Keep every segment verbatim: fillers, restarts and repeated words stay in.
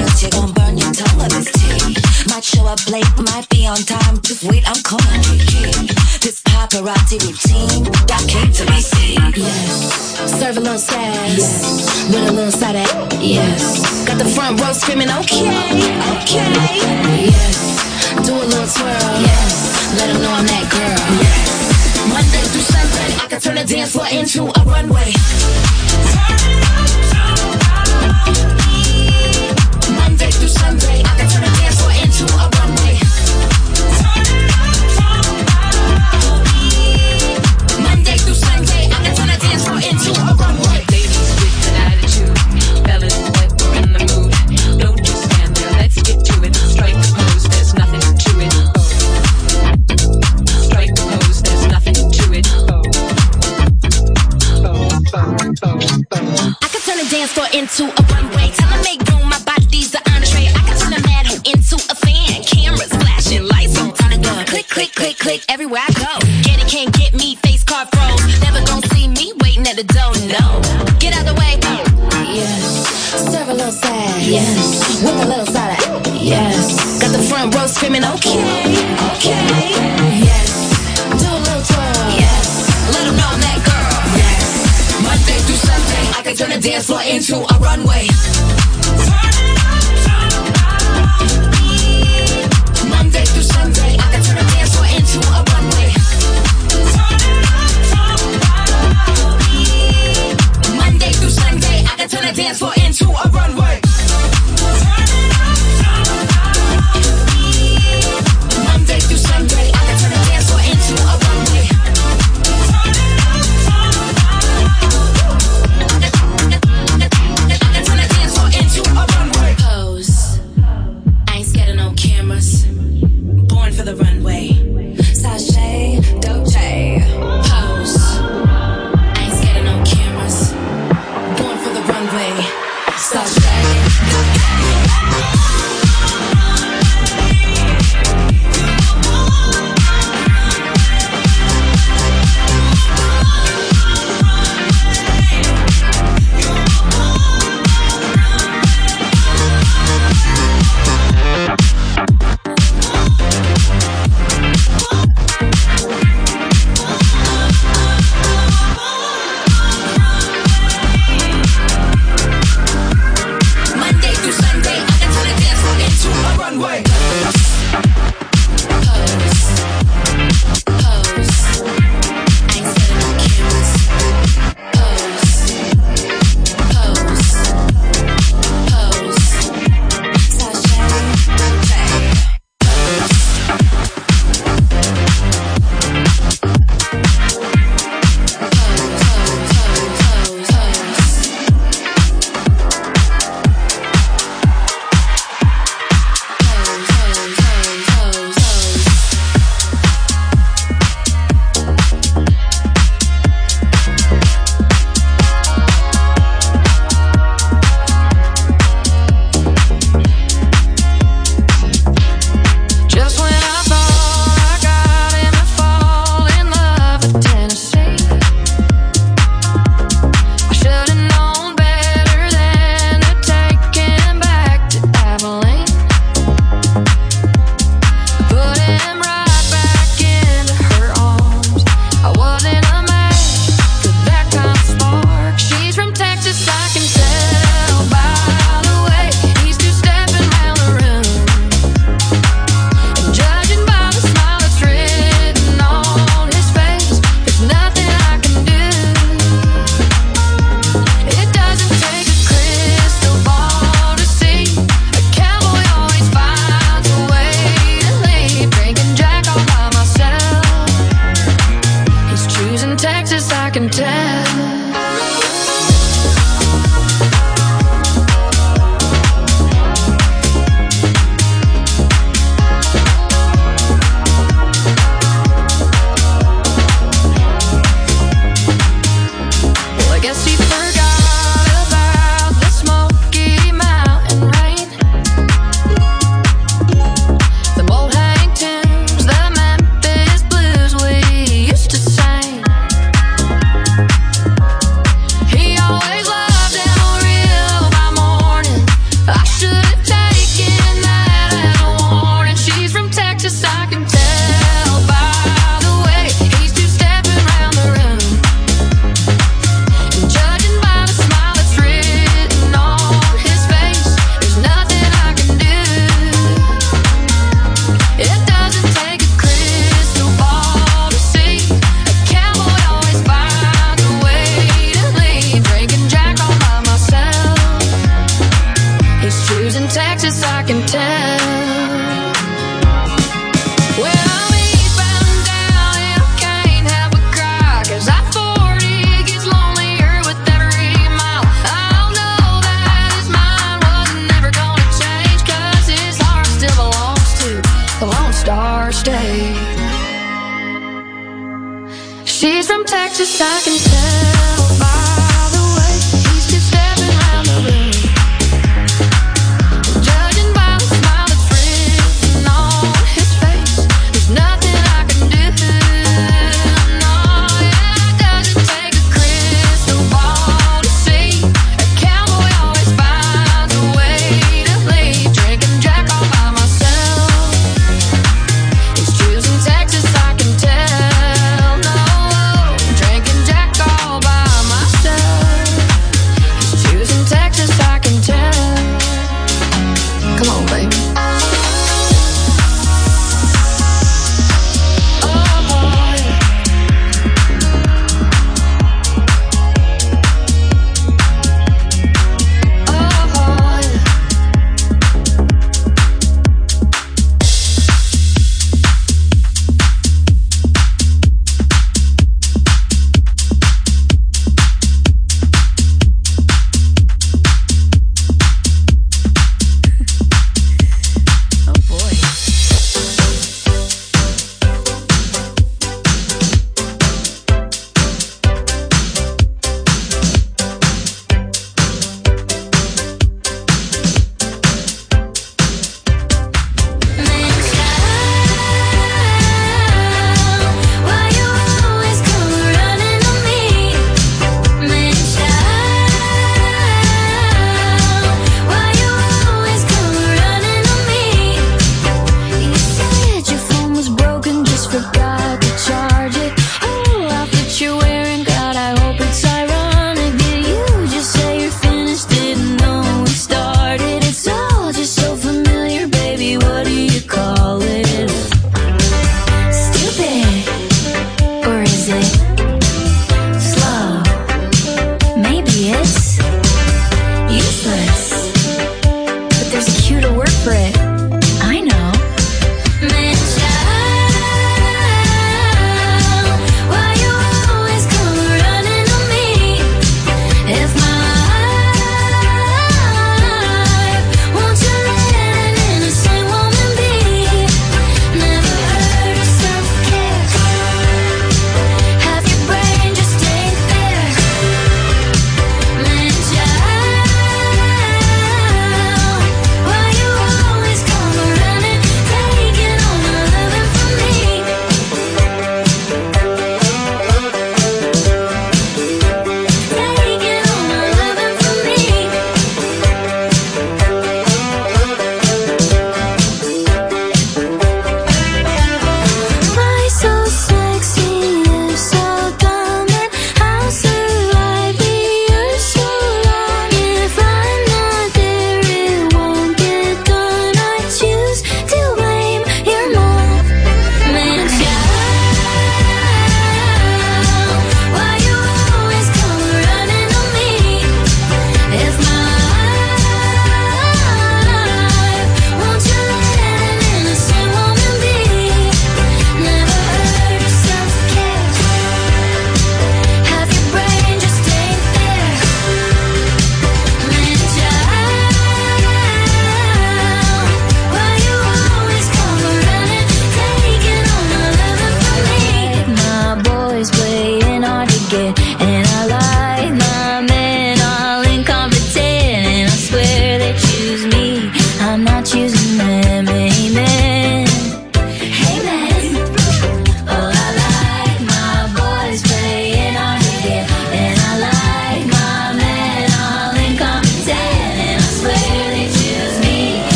You're gon' burn your tongue with this tea. Might show up late, might be on time. Just wait, I'm coming. This paparazzi routine got cake to be seen. Yes, serve a little sass. Yes, with a little side of. Yes, got the front row screaming, okay, okay. Yes, do a little twirl. Yes, let them know I'm that girl. Yes, Monday through Sunday, I can turn the dance floor into a runway. Monday through Sunday, I can turn the dance floor into a runway. Monday through Sunday, I can turn the dance floor into a runway. Ladies with an attitude, fellas that we're in the mood. Don't just stand there, let's get to it. Strike the pose, there's nothing to it. Oh. Strike the pose, there's nothing to it. Oh. Oh, oh, oh, oh. I can turn the dance floor into a runway. Tell them make room, my body's the entree. I can turn a mad hoe into a fan. Cameras flashing, lights on, turn it up. Click, click, click, click, everywhere I go. Get it, can't get me, face card froze. Never gon' see me waiting at the door, no. Get out the way. Yes, serve a little sad. Yes, with a little side of. Yes, got the front row screaming, okay, okay. Yes, do a little twirl. Yes, let them know I'm that girl. Yes, Monday through Sunday, I can turn the dance floor into a runway. Monday through Sunday, I can turn the dance floor into a runway. Monday through Sunday, I can turn the dance floor into a runway. Monday through Sunday, I can turn the dance floor into a runway. I can turn the dance floor into a runway. Pose. I ain't scared of no cameras. Born for the runway. Sashay, Dolce. Pose. I ain't scared of no cameras. Born for the runway. Sashay, Dolce. Monday through Sunday, I can turn the dance floor into a runway. Pose, pose. I ain't scared of no cameras. Pose, pose, pose. Sashay, Dolce. Just when I thought I got him to fall in love with Tennessee, I should've known better than to take him back to Abilene. Put him right back into her arms. I wasn't a match for that kind of spark. She's from Texas, I can tell by the way he's two-stepping round the room. And judging by the smile that's written on his face, there's nothing I can do. It doesn't take a crystal ball to see a cowboy always finds a way to leave. Drinking Jack all by myself. He's choosing Texas, I can tell. Well, I guess he forgot about the Smoky Mountain rain, the old Hank tunes, the Memphis blues we used to sing. Texas, I can tell. When I'm eastbound down and I can't help but cry, 'cause I forty gets lonelier with every mile. I know that his mind was never gonna change, 'cause his heart still belongs to the Lone Star State. She's from Texas, I can tell by the way he's just stepping around the room. Judging by the smile that's written on his face, there's nothing I can do. No, yeah, it doesn't take a crystal ball to see. A cowboy always finds a way to leave. Drinking Jack all by myself. He's choosing Texas, I can tell. No, drinking Jack all by myself. He's choosing Texas, I can tell. Come on, baby. Oh boy. Oh boy. Oh boy. Why you always come running to me? Why you always come running to me? You said your phone was broken, just forgot to charge it. Oh, outfit you're wearing, God, I hope it's ironic. Did you just say you're finished? Didn't know we started. It's all just so familiar, baby. What do you call it? Stupid, or is it slow? Maybe it's useless, but there's a cue to work for it. I know. Why you always come running to me? If my life won't you let an innocent woman be? Never heard of self-care. Have your brain just ain't there. Man, child, why you always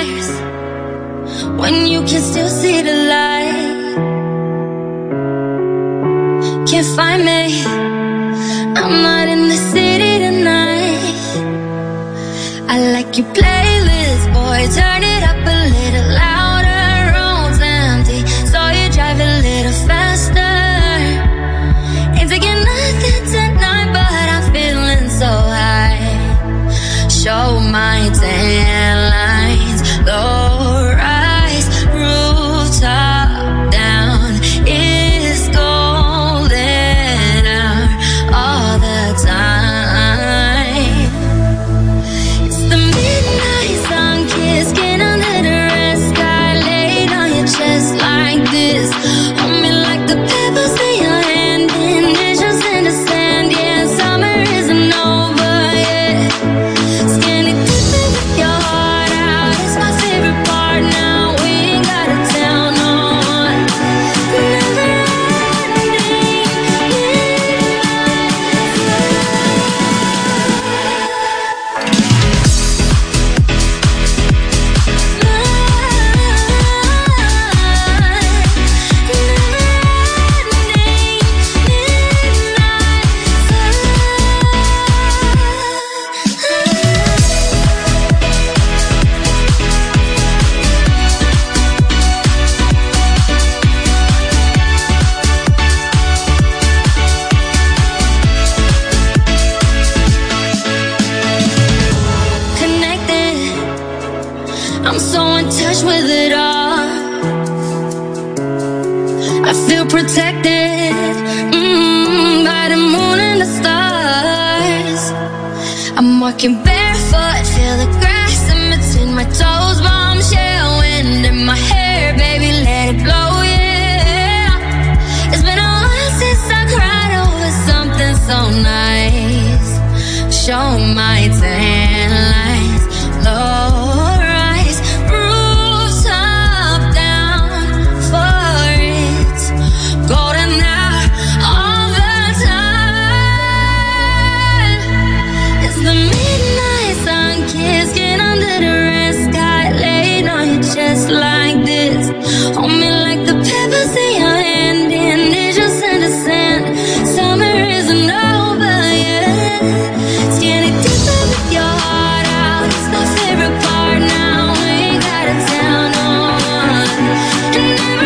stars when you can still see the light. Can't find me, I'm not in the city tonight. I like your playlist, boy, turn it up a little louder. Road's empty, so you drive a little faster. Ain't taking nothing tonight, but I'm feeling so high. Show my tan lines, low rise, rooftop down. It's golden hour all the time. It's the midnight sun kiss, skin under the red sky, laid on your chest like this. Hold me like the pebbles in your hand, initials in the sand. Yeah, summer isn't over yet. Skinny dipping with your heart out, it's my favorite part now. We ain't gotta tell no one. Never connected, I'm so in touch with it all. I feel protected mm, by the moon and the stars. I'm walking barefoot, feel the grass in between my toes. Bombshell wind in my hair, baby, let it blow, yeah. It's been a while since I cried over something so nice. Show my tan lines, low rise, rooftop down for it. Golden hour all the time. It's the midnight sun kiss, skin under the red sky, laid on your chest like this. Hold me like the pebbles in your hand, initials in the sand. Summer isn't over yet. Skinny dipping with your heart out, it's my favorite part now. We ain't gotta tell no one. And never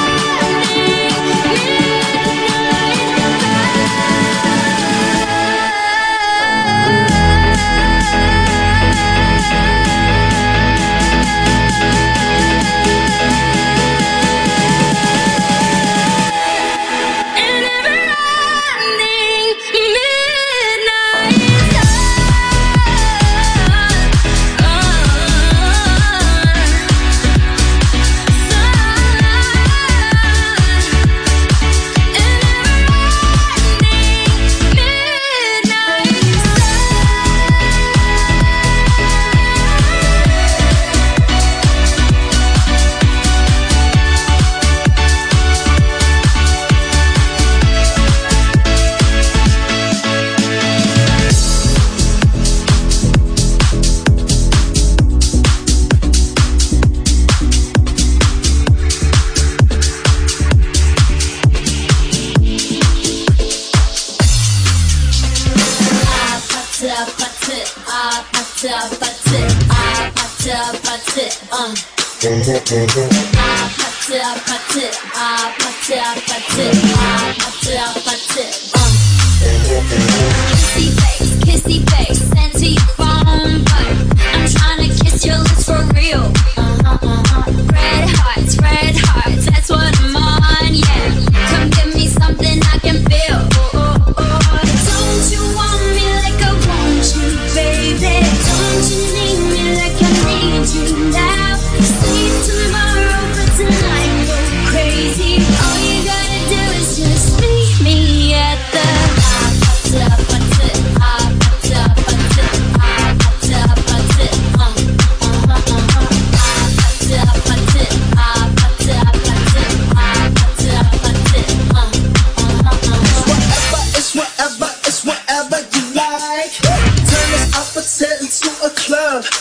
kissy face, kissy face, send to your phone, but I'm trying to kiss your lips for real. Uh-huh, uh-huh. Red hearts, red hearts, that's what I'm on, yeah. Come give me something I can feel. Oh, oh, oh. Don't you want me like I want you, baby? Don't you need me like I need you now? Sleep tomorrow, but tonight go crazy. All you gotta do is just meet me at the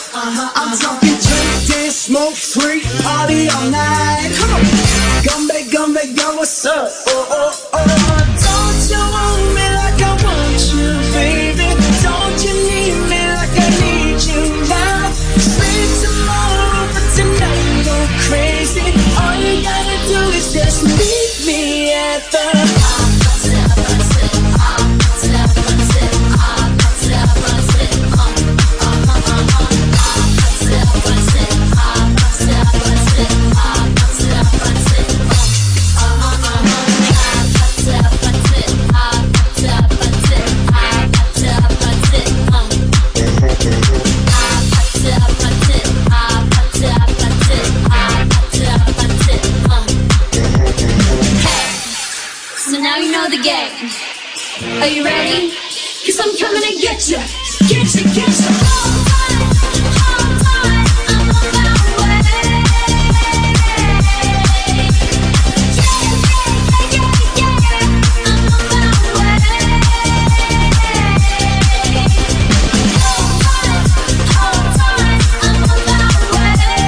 I'm talking drink, dance, smoke, freak, party all night. Come on. Gumbe, gumbe, yo, what's up? Oh, oh, oh. Don't you want me like I want you, baby? Don't you need me like I need you now? Sleep tomorrow, but tonight go crazy. All you gotta do is just meet me at the Are you ready? Cause I'm coming to get you. Get you, get you. Hold tight, hold tight. I'm on my way. Yeah, yeah, yeah, yeah, yeah. I'm on my way. Hold tight, hold tight. I'm on my way.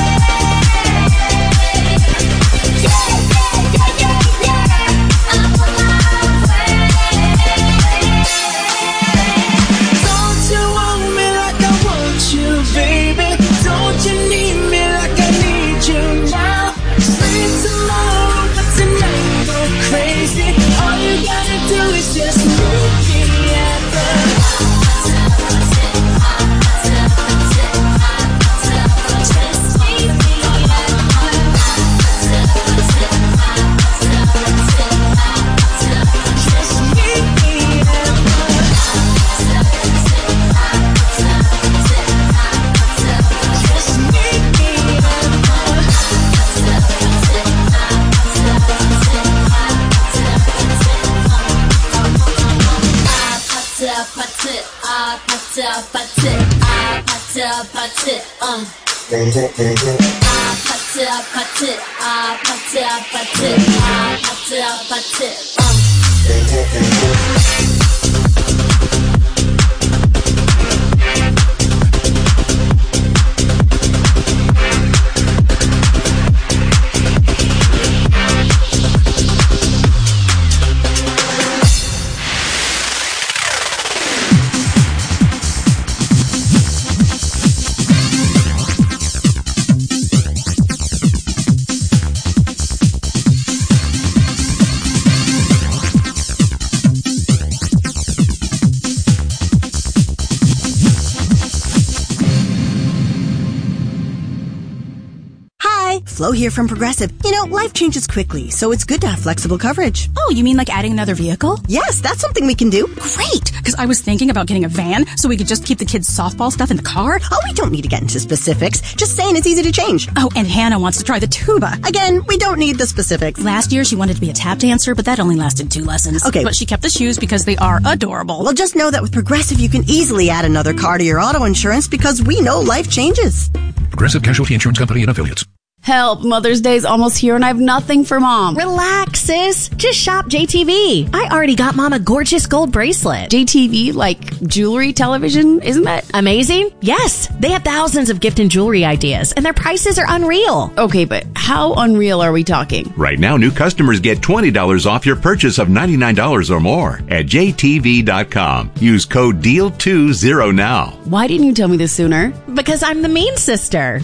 Yeah, yeah, yeah, yeah, yeah. I'm on my way. Flo here from Progressive. You know, life changes quickly, so it's good to have flexible coverage. Oh, you mean like adding another vehicle? Yes, that's something we can do. Great, because I was thinking about getting a van so we could just keep the kids' softball stuff in the car. Oh, we don't need to get into specifics. Just saying it's easy to change. Oh, and Hannah wants to try the tuba. Again, we don't need the specifics. Last year, she wanted to be a tap dancer, but that only lasted two lessons. Okay. But she kept the shoes because they are adorable. Well, just know that with Progressive, you can easily add another car to your auto insurance because we know life changes. Progressive Casualty Insurance Company and Affiliates. Help, Mother's Day's almost here and I have nothing for Mom. Relax, sis. Just shop J T V. I already got Mom a gorgeous gold bracelet. J T V, like jewelry, television, isn't that amazing? Yes. They have thousands of gift and jewelry ideas, and their prices are unreal. Okay, but how unreal are we talking? Right now, new customers get twenty dollars off your purchase of ninety-nine dollars or more at J T V dot com. Use code D E A L twenty now. Why didn't you tell me this sooner? Because I'm the mean sister.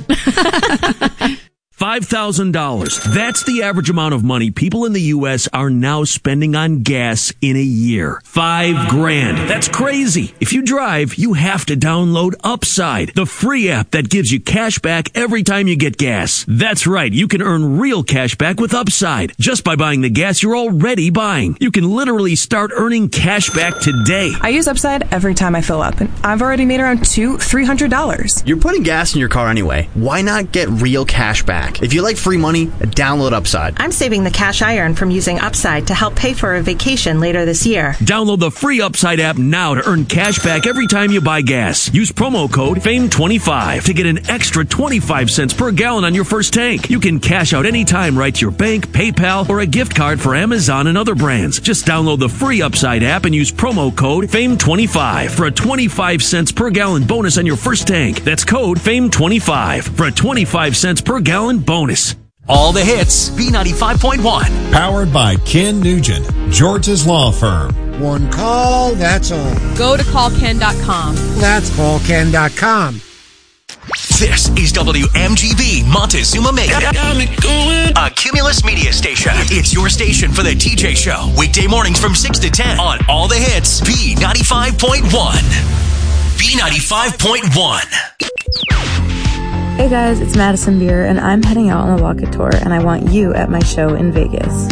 five thousand dollars. That's the average amount of money people in the U S are now spending on gas in a year. Five grand. That's crazy. If you drive, you have to download Upside, the free app that gives you cash back every time you get gas. That's right. You can earn real cash back with Upside just by buying the gas you're already buying. You can literally start earning cash back today. I use Upside every time I fill up, and I've already made around two, three hundred dollars. You're putting gas in your car anyway. Why not get real cash back? back. If you like free money, download Upside. I'm saving the cash I earn from using Upside to help pay for a vacation later this year. Download the free Upside app now to earn cash back every time you buy gas. Use promo code fame twenty-five to get an extra twenty-five cents per gallon on your first tank. You can cash out anytime right to your bank, PayPal, or a gift card for Amazon and other brands. Just download the free Upside app and use promo code fame twenty-five for a twenty-five cents per gallon bonus on your first tank. That's code fame twenty-five for a twenty-five cents per gallon bonus. All the hits, B ninety-five point one. Powered by Ken Nugent, George's Law Firm. One call, that's all. Go to call ken dot com. That's call ken dot com. This is W M G B Montezuma Mega, a Cumulus media station. It's your station for the T J Show. Weekday mornings from six to ten on All the Hits, B ninety-five point one. B ninety-five point one. Hey guys, it's Madison Beer, and I'm heading out on the Walk It Tour, and I want you at my show in Vegas.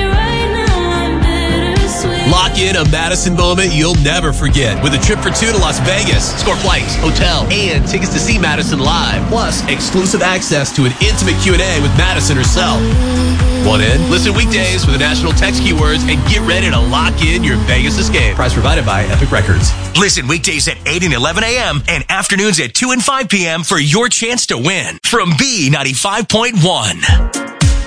Lock in a Madison moment you'll never forget with a trip for two to Las Vegas. Score flights, hotel, and tickets to see Madison live. Plus, exclusive access to an intimate Q and A with Madison herself. Want in? Listen weekdays for the national text keywords and get ready to lock in your Vegas escape. Price provided by Epic Records. Listen weekdays at eight and eleven a.m. and afternoons at two and five p.m. for your chance to win from B ninety-five point one.